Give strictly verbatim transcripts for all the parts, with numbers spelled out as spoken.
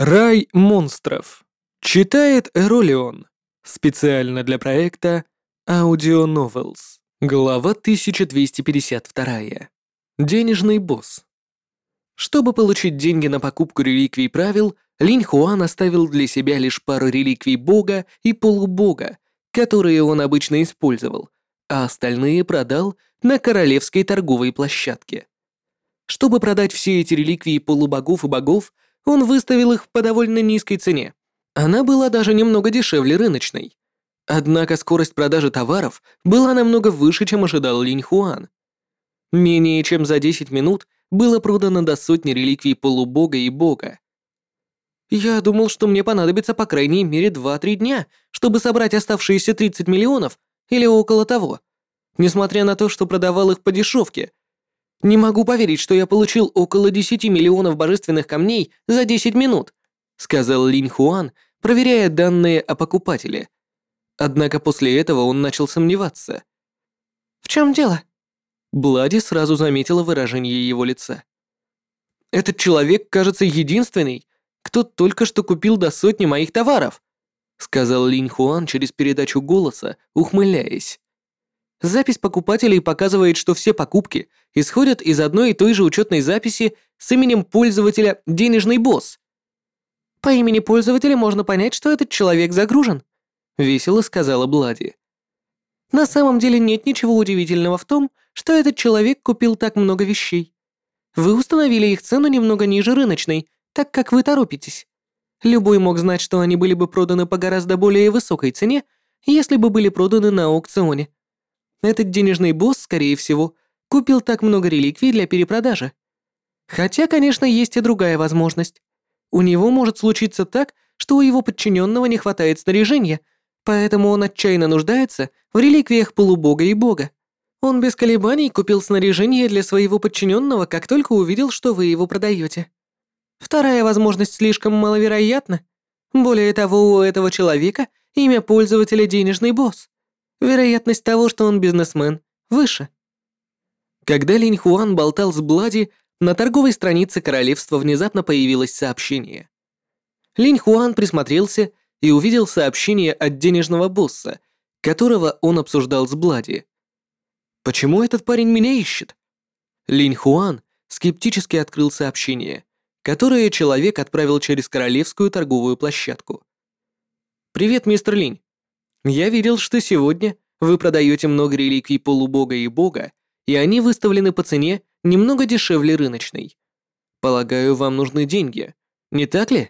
Рай монстров. Читает Эролион. Специально для проекта Audio Novels. Глава тысяча двести пятьдесят два. Денежный босс. Чтобы получить деньги на покупку реликвий правил, Линь Хуан оставил для себя лишь пару реликвий бога и полубога, которые он обычно использовал, а остальные продал на королевской торговой площадке. Чтобы продать все эти реликвии полубогов и богов, он выставил их по довольно низкой цене. Она была даже немного дешевле рыночной. Однако скорость продажи товаров была намного выше, чем ожидал Линь Хуан. Менее чем за десять минут было продано до сотни реликвий полубога и бога. Я думал, что мне понадобится по крайней мере два-три дня, чтобы собрать оставшиеся тридцать миллионов или около того, несмотря на то, что продавал их по дешевке. Не могу поверить, что я получил около десяти миллионов божественных камней за десять минут, сказал Линь Хуан, проверяя данные о покупателе. Однако после этого он начал сомневаться. В чем дело? Блади сразу заметила выражение его лица. Этот человек, кажется, единственный, кто только что купил до сотни моих товаров, сказал Линь Хуан через передачу голоса, ухмыляясь. Запись покупателей показывает, что все покупки исходят из одной и той же учетной записи с именем пользователя «Денежный босс». По имени пользователя можно понять, что этот человек загружен, весело сказала Блади. На самом деле нет ничего удивительного в том, что этот человек купил так много вещей. Вы установили их цену немного ниже рыночной, так как вы торопитесь. Любой мог знать, что они были бы проданы по гораздо более высокой цене, если бы были проданы на аукционе. Этот денежный босс, скорее всего, купил так много реликвий для перепродажи. Хотя, конечно, есть и другая возможность. У него может случиться так, что у его подчиненного не хватает снаряжения, поэтому он отчаянно нуждается в реликвиях полубога и бога. Он без колебаний купил снаряжение для своего подчиненного, как только увидел, что вы его продаете. Вторая возможность слишком маловероятна. Более того, у этого человека имя пользователя денежный босс. Вероятность того, что он бизнесмен, выше. Когда Линь Хуан болтал с Блади, на торговой странице королевства внезапно появилось сообщение. Линь Хуан присмотрелся и увидел сообщение от денежного босса, которого он обсуждал с Блади. «Почему этот парень меня ищет?» Линь Хуан скептически открыл сообщение, которое человек отправил через королевскую торговую площадку. «Привет, мистер Линь. Я видел, что сегодня вы продаете много реликвий полубога и бога, и они выставлены по цене немного дешевле рыночной. Полагаю, вам нужны деньги, не так ли?»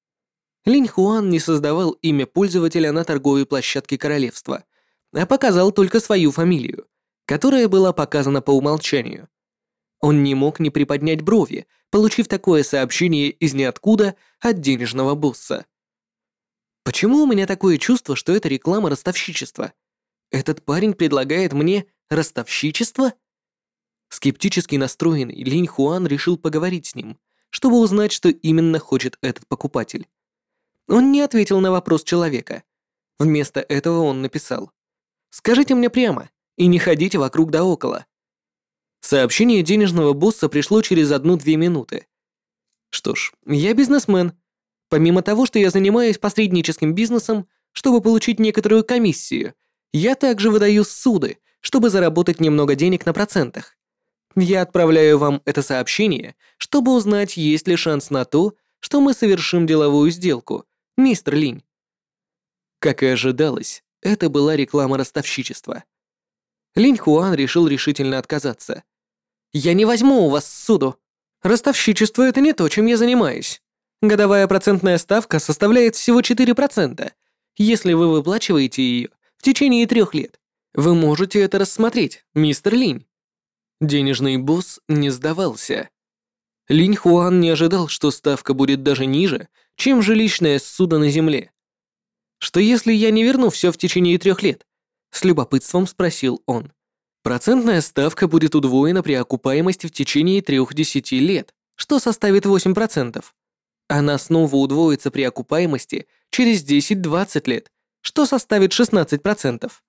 Линь Хуан не создавал имя пользователя на торговой площадке королевства, а показал только свою фамилию, которая была показана по умолчанию. Он не мог не приподнять брови, получив такое сообщение из ниоткуда от денежного босса. Почему у меня такое чувство, что это реклама ростовщичества? Этот парень предлагает мне ростовщичество? Скептически настроенный Линь Хуан решил поговорить с ним, чтобы узнать, что именно хочет этот покупатель. Он не ответил на вопрос человека. Вместо этого он написал: «Скажите мне прямо и не ходите вокруг да около». Сообщение денежного босса пришло через одну-две минуты. Что ж, я бизнесмен. Помимо того, что я занимаюсь посредническим бизнесом, чтобы получить некоторую комиссию, я также выдаю суды, чтобы заработать немного денег на процентах. Я отправляю вам это сообщение, чтобы узнать, есть ли шанс на то, что мы совершим деловую сделку, мистер Линь. Как и ожидалось, это была реклама ростовщичества. Линь Хуан решил решительно отказаться. «Я не возьму у вас суду. Ростовщичество — это не то, чем я занимаюсь. Годовая процентная ставка составляет всего четыре процента. Если вы выплачиваете ее в течение трех лет, вы можете это рассмотреть, мистер Линь». Денежный босс не сдавался. Линь Хуан не ожидал, что ставка будет даже ниже, чем жилищное ссуда на земле. «Что если я не верну все в течение трех лет?» — с любопытством спросил он. «Процентная ставка будет удвоена при окупаемости в течение трех-десяти лет, что составит восемь процентов. Она снова удвоится при окупаемости через десять-двадцать лет, что составит шестнадцать процентов.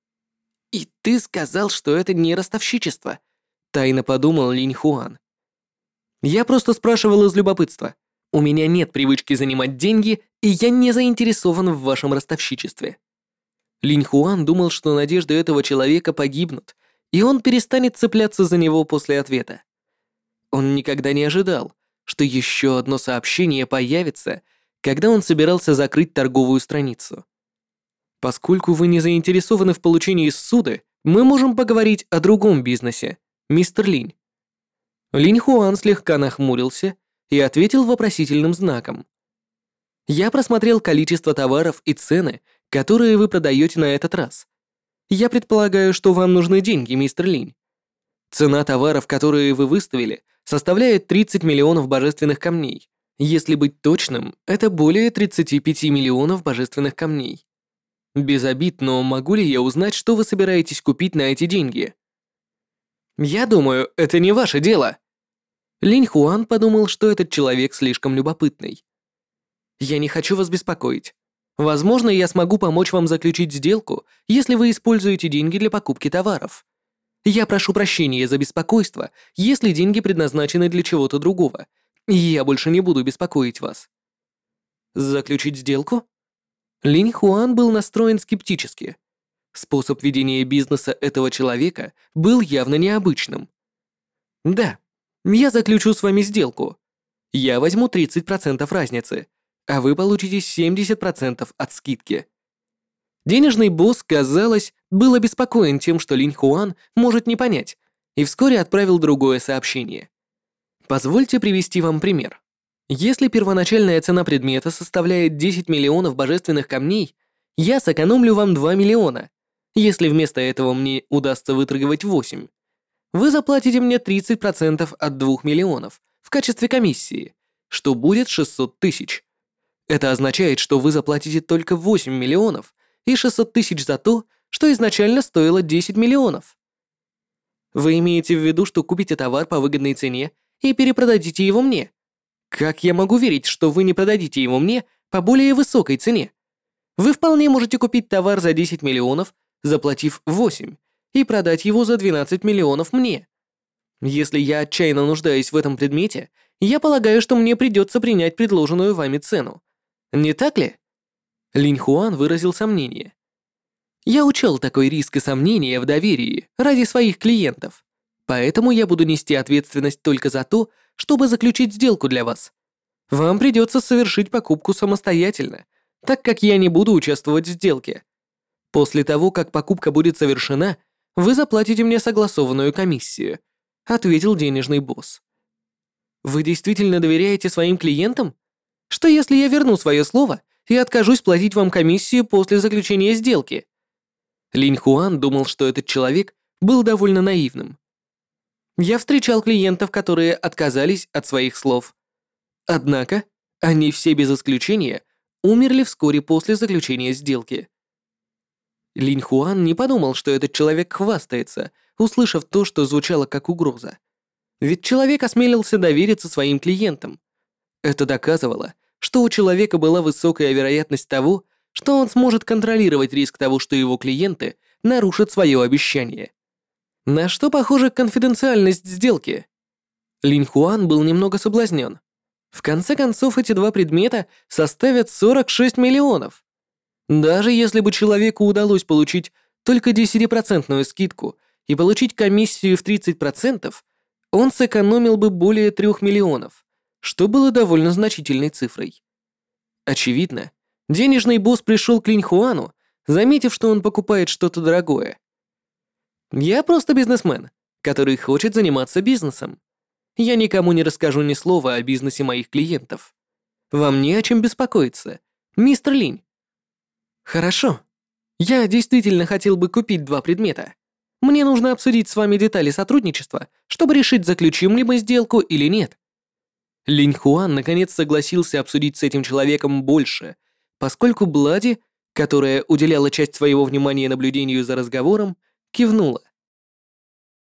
«И ты сказал, что это не ростовщичество?» — тайно подумал Линь Хуан. «Я просто спрашивал из любопытства. У меня нет привычки занимать деньги, и я не заинтересован в вашем ростовщичестве». Линь Хуан думал, что надежды этого человека погибнут, и он перестанет цепляться за него после ответа. Он никогда не ожидал, что еще одно сообщение появится, когда он собирался закрыть торговую страницу. «Поскольку вы не заинтересованы в получении ссуды, мы можем поговорить о другом бизнесе, мистер Линь». Линь Хуан слегка нахмурился и ответил вопросительным знаком. «Я просмотрел количество товаров и цены, которые вы продаете на этот раз. Я предполагаю, что вам нужны деньги, мистер Линь. Цена товаров, которые вы выставили, составляет тридцать миллионов божественных камней. Если быть точным, это более тридцати пяти миллионов божественных камней. Без обид, но могу ли я узнать, что вы собираетесь купить на эти деньги?» «Я думаю, это не ваше дело». Линь Хуан подумал, что этот человек слишком любопытный. «Я не хочу вас беспокоить. Возможно, я смогу помочь вам заключить сделку, если вы используете деньги для покупки товаров. Я прошу прощения за беспокойство, если деньги предназначены для чего-то другого, и я больше не буду беспокоить вас». «Заключить сделку?» Линь Хуан был настроен скептически. Способ ведения бизнеса этого человека был явно необычным. «Да, я заключу с вами сделку. Я возьму тридцать процентов разницы, а вы получите семьдесят процентов от скидки». Денежный босс, казалось, был обеспокоен тем, что Линь Хуан может не понять, и вскоре отправил другое сообщение. «Позвольте привести вам пример. Если первоначальная цена предмета составляет десять миллионов божественных камней, я сэкономлю вам два миллиона. Если вместо этого мне удастся выторговать восемь, вы заплатите мне тридцать процентов от двух миллионов в качестве комиссии, что будет шестьсот тысяч. Это означает, что вы заплатите только восемь миллионов и шестьсот тысяч за то, что изначально стоило десять миллионов. Вы имеете в виду, что купите товар по выгодной цене и перепродадите его мне? Как я могу верить, что вы не продадите его мне по более высокой цене? Вы вполне можете купить товар за десять миллионов, заплатив восемь, и продать его за двенадцать миллионов мне. Если я отчаянно нуждаюсь в этом предмете, я полагаю, что мне придется принять предложенную вами цену. Не так ли?» Линь Хуан выразил сомнение. «Я учел такой риск и сомнения в доверии ради своих клиентов, поэтому я буду нести ответственность только за то, чтобы заключить сделку для вас. Вам придется совершить покупку самостоятельно, так как я не буду участвовать в сделке. После того, как покупка будет совершена, вы заплатите мне согласованную комиссию», — ответил денежный босс. «Вы действительно доверяете своим клиентам? Что если я верну свое слово и откажусь платить вам комиссию после заключения сделки?» Линь Хуан думал, что этот человек был довольно наивным. «Я встречал клиентов, которые отказались от своих слов. Однако, они все без исключения умерли вскоре после заключения сделки». Линь Хуан не подумал, что этот человек хвастается, услышав то, что звучало как угроза. Ведь человек осмелился довериться своим клиентам. Это доказывало, что у человека была высокая вероятность того, что он сможет контролировать риск того, что его клиенты нарушат свое обещание. На что похожа конфиденциальность сделки? Линь Хуан был немного соблазнен. В конце концов, эти два предмета составят сорок шесть миллионов. Даже если бы человеку удалось получить только десятипроцентную скидку и получить комиссию в тридцать процентов, он сэкономил бы более трёх миллионов, что было довольно значительной цифрой. Очевидно, денежный босс пришел к Линь Хуану, заметив, что он покупает что-то дорогое. «Я просто бизнесмен, который хочет заниматься бизнесом. Я никому не расскажу ни слова о бизнесе моих клиентов. Вам не о чем беспокоиться, мистер Линь». «Хорошо. Я действительно хотел бы купить два предмета. Мне нужно обсудить с вами детали сотрудничества, чтобы решить, заключим ли мы сделку или нет». Линь Хуан наконец согласился обсудить с этим человеком больше, поскольку Блади, которая уделяла часть своего внимания наблюдению за разговором, кивнула.